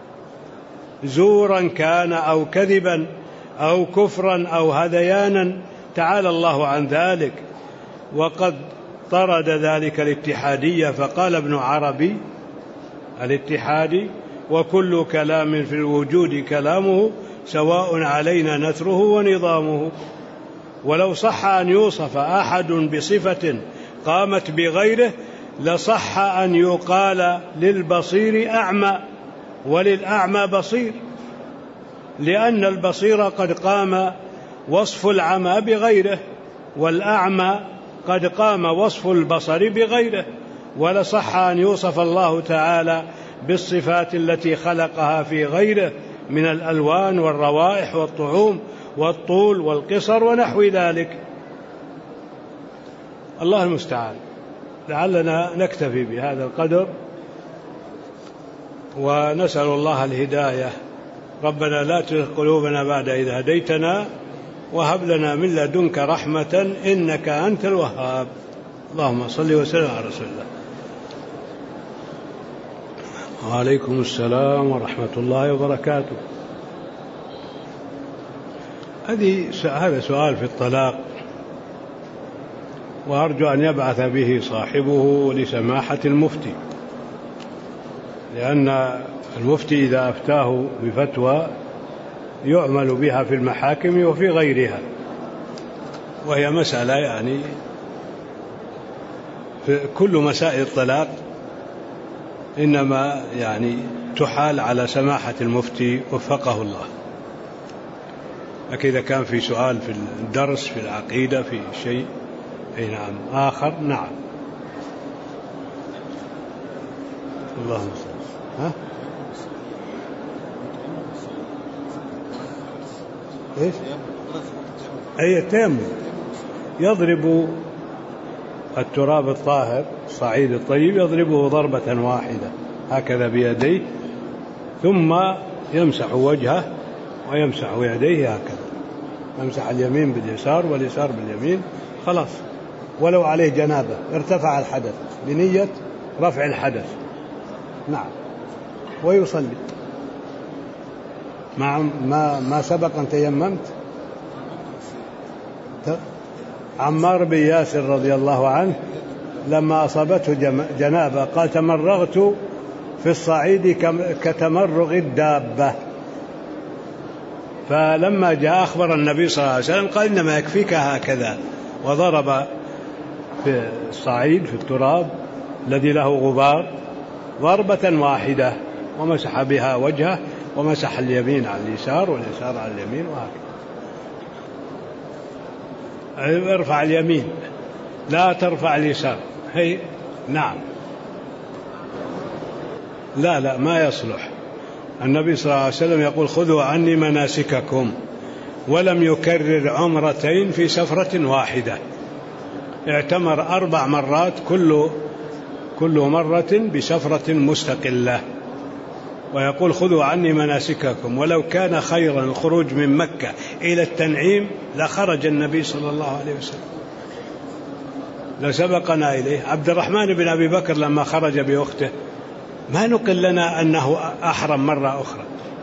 زورا كان أو كذبا أو كفرا أو هذيانا، تعالى الله عن ذلك. وقد طرد ذلك الاتحادية، فقال ابن عربي الاتحادي: وكل كلام في الوجود كلامه سواء علينا نثره ونظامه. ولو صح أن يوصف أحد بصفة قامت بغيره لصح أن يقال للبصير أعمى وللأعمى بصير، لأن البصير قد قام وصف العمى بغيره، والأعمى قد قام وصف البصر بغيره. ولصح أن يوصف الله تعالى بالصفات التي خلقها في غيره من الألوان والروائح والطعوم والطول والقصر ونحو ذلك. الله المستعان. لعلنا نكتفي بهذا القدر ونسأل الله الهداية. ربنا لا تزغ قلوبنا بعد إذ هديتنا وهب لنا من لدنك رحمة إنك أنت الوهاب. اللهم صل وسلم على رسول الله. وعليكم السلام ورحمة الله وبركاته. هذه هذا سؤال في الطلاق، وأرجو أن يبعث به صاحبه لسماحة المفتي، لأن المفتي إذا أفتاه بفتوى يعمل بها في المحاكم وفي غيرها، وهي مسألة يعني في كل مسائل الطلاق إنما يعني تحال على سماحة المفتي وفقه الله. لكن إذا كان في سؤال في الدرس في العقيدة في شيء أي نعم آخر نعم. اللهم صل. ها إيش؟ أي التيمم يضرب التراب الطاهر الصعيد الطيب يضربه ضربة واحدة هكذا بيديه، ثم يمسح وجهه ويمسح يديه هكذا، يمسح اليمين باليسار واليسار باليمين، خلاص. ولو عليه جنابة ارتفع الحدث بنية رفع الحدث نعم، ويصلي. مع ما ما سبق أن تيممت. عمار بن ياسر رضي الله عنه لما أصابته جنابة قال: تمرغت في الصعيد كتمرغ الدابة. فلما جاء أخبر النبي صلى الله عليه وسلم قال: إنما يكفيك هكذا، وضرب في الصعيد في التراب الذي له غبار ضربة واحدة ومسح بها وجهه ومسح اليمين على اليسار واليسار على اليمين وهكذا. ارفع اليمين لا ترفع اليسار. هي نعم. لا لا ما يصلح. النبي صلى الله عليه وسلم يقول: خذوا عني مناسككم، ولم يكرر عمرتين في سفرة واحدة. اعتمر أربع مرات كل كل مرة بسفرة مستقلة. ويقول: خذوا عني مناسككم. ولو كان خيرا الخروج من مكة إلى التنعيم لخرج النبي صلى الله عليه وسلم، لسبقنا إليه. عبد الرحمن بن أبي بكر لما خرج بأخته ما نقل لنا أنه أحرم مرة أخرى،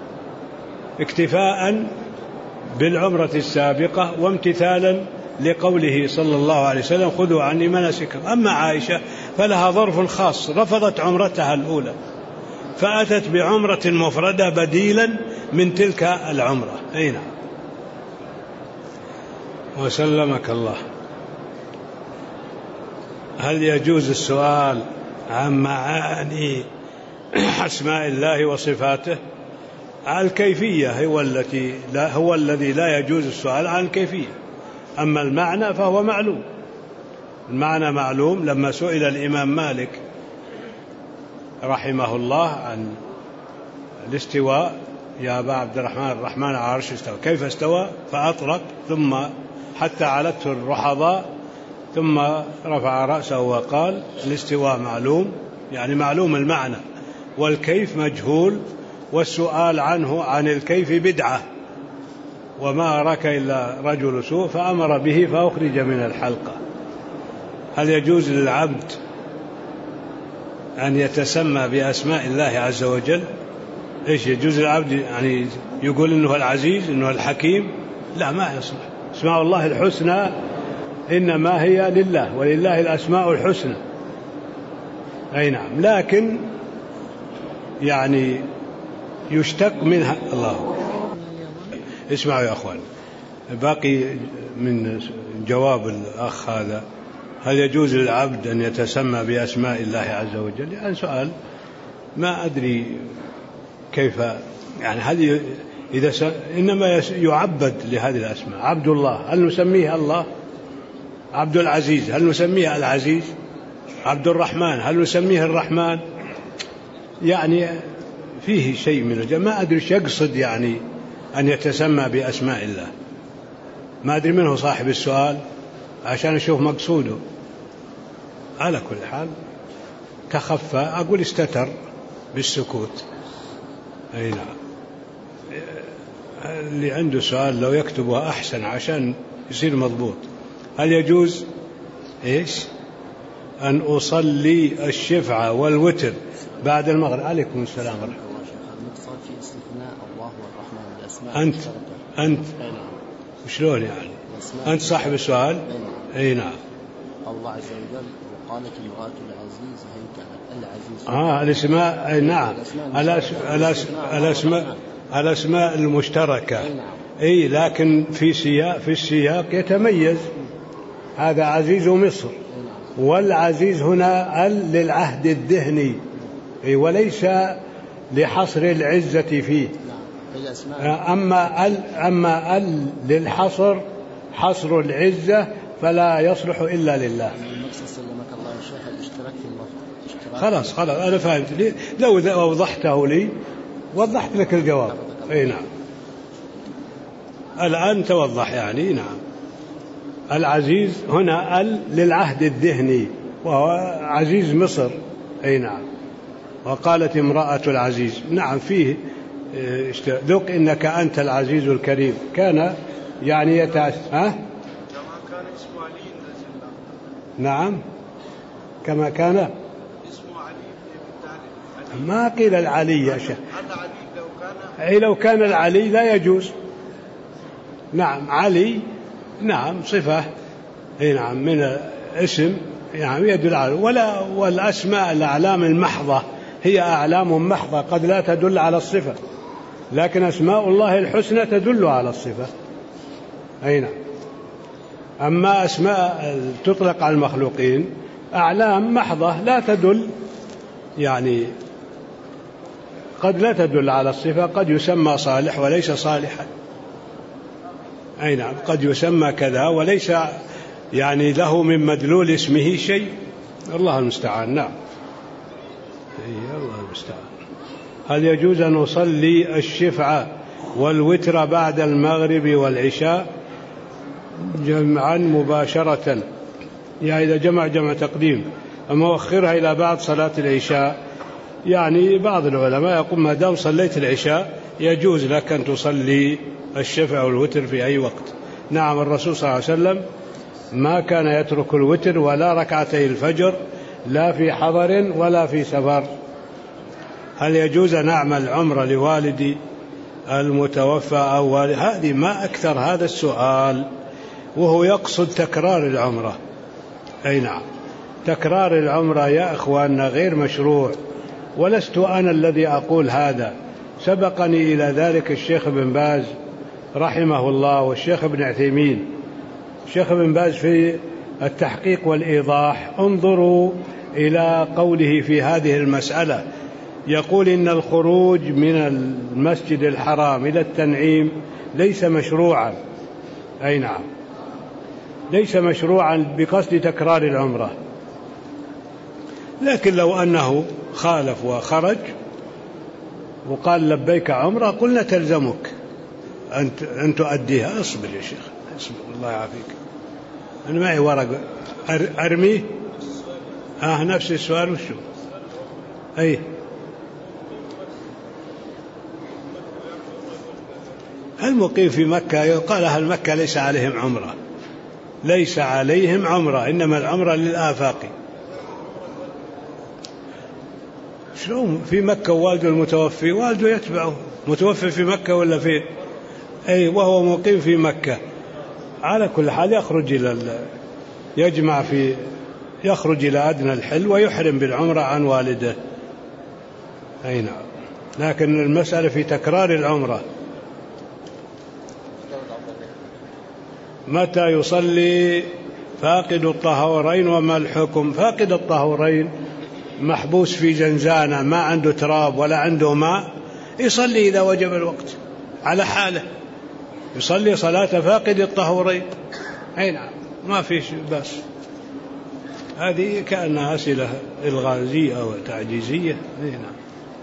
اكتفاء بالعمرة السابقة وامتثالا لقوله صلى الله عليه وسلم: خذوا عني مناسككم. أما عائشة فلها ظرف خاص، رفضت عمرتها الأولى فأتت بعمرة مفردة بديلا من تلك العمرة. أي نعم. وسلمك الله. هل يجوز السؤال عن معاني أسماء الله وصفاته؟ الكيفية هو التي لا هو الذي لا يجوز السؤال عن الكيفية، أما المعنى فهو معلوم. المعنى معلوم. لما سئل الإمام مالك رحمه الله عن الاستواء: يا أبا عبد الرحمن الرحمن على العرش استوى، كيف استوى؟ فأطرق ثم حتى علته الرحضاء ثم رفع رأسه وقال: الاستواء معلوم، يعني معلوم المعنى، والكيف مجهول، والسؤال عنه عن الكيف بدعة، وما أراك إلا رجل سوء، فأمر به فأخرج من الحلقة. هل يجوز للعبد أن يتسمى بأسماء الله عز وجل؟ إيش يجوز العبد يعني يقول إنه العزيز إنه الحكيم؟ لا، ما يصلح. أسماء الله الحسنى إنما هي لله، ولله الأسماء الحسنى. أي نعم، لكن يعني يشتق منها. الله. اسمعوا يا أخوان، باقي من جواب الأخ هذا: هل يجوز للعبد أن يتسمى بأسماء الله عز وجل؟ يعني سؤال ما أدري كيف، يعني هذه إذا س... إنما يعبد لهذه الأسماء. عبد الله هل نسميه الله؟ عبد العزيز هل نسميه العزيز؟ عبد الرحمن هل نسميه الرحمن؟ يعني فيه شيء من الجمال، ما أدري يقصد يعني أن يتسمى بأسماء الله. ما أدري منه صاحب السؤال عشان أشوف مقصوده. على كل حال تخفى، أقول استتر بالسكوت. أي نعم. اللي عنده سؤال لو يكتبه أحسن عشان يصير مضبوط. هل يجوز إيش أن أصلي الشفعة والوتر بعد المغرب؟ عليكم السلام ورحمة الله. في استثناء الله والرحمن الأسماء أنت أنت وشلون يعني؟ أنت صاحب السؤال؟ أي نعم. الله عز وجل وقالت امرأة العزيز هيك العزيز. آه الأسماء. نعم، الأسماء الأسماء المشتركة. أي لكن في سياق في السياق يتميز. هذا عزيز مصر، والعزيز هنا ال للعهد الذهني وليس لحصر العزة فيه. أما ال أما ال للحصر، حصر العزة، فلا يصلح إلا لله. خلاص خلاص أنا فهمت. لي لو وضحته لي وضحت لك الجواب. أي نعم، الآن توضح يعني. نعم، العزيز هنا ال للعهد الذهني وهو عزيز مصر. أي نعم. وقالت امرأة العزيز. نعم فيه ذوق إنك أنت العزيز الكريم. كان يعني يتأس ها؟ كما كان اسمه علي. نعم كما كان اسمه علي. ما قيل العلي يا شيخ. أي لو كان العلي لا يجوز. نعم علي نعم صفة. أي نعم من اسم يعني يدل على. ولا والأسماء الأعلام المحضة هي أعلام محضة قد لا تدل على الصفة، لكن أسماء الله الحسنى تدل على الصفة. أي نعم. أما أسماء تطلق على المخلوقين أعلام محضة لا تدل، يعني قد لا تدل على الصفة. قد يسمى صالح وليس صالحا. أي نعم. قد يسمى كذا وليس يعني له من مدلول اسمه شيء. الله المستعان. نعم. أي الله المستعان. هل يجوز أن أصلي الشفعة والوتر بعد المغرب والعشاء جمعا مباشرة؟ يعني إذا جمع جمع تقديم أما أخرها إلى بعد صلاة العشاء. يعني بعض العلماء يقول ما دام صليت العشاء يجوز لك أن تصلي الشفع والوتر في أي وقت. نعم الرسول صلى الله عليه وسلم ما كان يترك الوتر ولا ركعتي الفجر لا في حضر ولا في سفر. هل يجوز أن أعمل عمرة لوالدي المتوفى أو والد؟ هذه ما أكثر هذا السؤال، وهو يقصد تكرار العمرة. أي نعم. تكرار العمرة يا أخواننا غير مشروع، ولست أنا الذي أقول هذا. سبقني إلى ذلك الشيخ ابن باز رحمه الله والشيخ ابن عثيمين. الشيخ ابن باز في التحقيق والإيضاح انظروا إلى قوله في هذه المسألة، يقول إن الخروج من المسجد الحرام إلى التنعيم ليس مشروعا. أي نعم، ليس مشروعا بقصد تكرار العمرة. لكن لو أنه خالف وخرج وقال لبيك عمرة قلنا تلزمك أنت أن تؤديها. اصبر يا شيخ، اصبر الله يعافيك. أنا معي ورق أرميه. آه نفس السؤال وشو؟ أي المقيم في مكة يقال أهل مكة ليس عليهم عمرة، ليس عليهم عمرة، إنما العمرة للآفاق. شلون في مكة والده المتوفي والده يتبعه، متوفي في مكة ولا في أي وهو مقيم في مكة، على كل حال يخرج إلى يجمع في يخرج إلى أدنى الحل ويحرم بالعمرة عن والده. أي نعم، لكن المسألة في تكرار العمرة. متى يصلي فاقد الطهورين وما الحكم؟ فاقد الطهورين محبوس في زنزانة ما عنده تراب ولا عنده ماء، يصلي إذا وجب الوقت على حاله، يصلي صلاة فاقد الطهورين. أي نعم، ما في بس. هذه كأنها أسئلة إلغازية أو تعجيزية. أي نعم.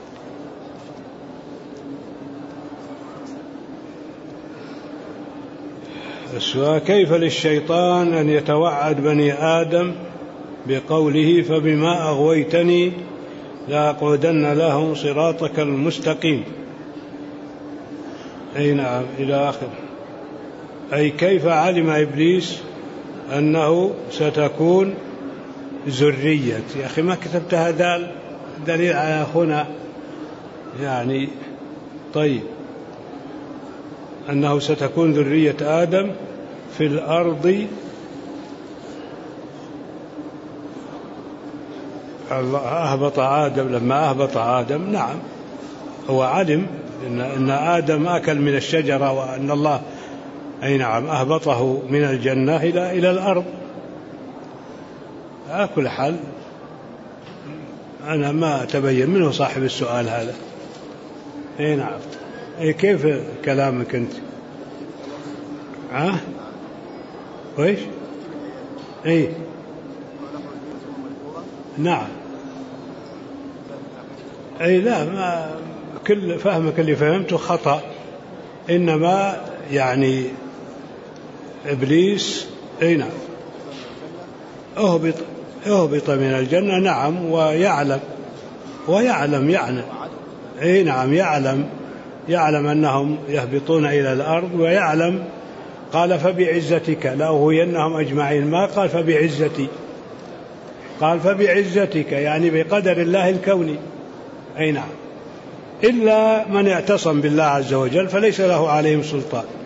السؤال: كيف للشيطان أن يتوعد بني آدم بقوله فبما أغويتني لأقعدن لهم صراطك المستقيم؟ أي نعم، إلى آخر. أي كيف علم إبليس أنه ستكون ذرية؟ يا أخي ما كتبت هذا دليل على هنا يعني. طيب، أنه ستكون ذرية آدم في الأرض. أهبط آدم، لما أهبط آدم نعم هو علم إن, إن آدم أكل من الشجرة وأن الله أي نعم أهبطه من الجنة إلى إلى الأرض. على كل حال أنا ما تبين منه صاحب السؤال هذا. أي نعم. أي كيف كلامك أنت؟ ها؟ وإيش؟ أي نعم. أي لا، ما كل فهمك اللي فهمته خطأ، إنما يعني إبليس أي نعم أهبط أهبط من الجنة نعم، ويعلم ويعلم يعني أي نعم يعلم يعلم أنهم يهبطون إلى الأرض، ويعلم قال فبعزتك لأغوينهم أجمعين، ما قال فبعزتي، قال فبعزتك يعني بقدر الله الكوني. أي نعم، إلا من اعتصم بالله عز وجل فليس له عليهم سلطان.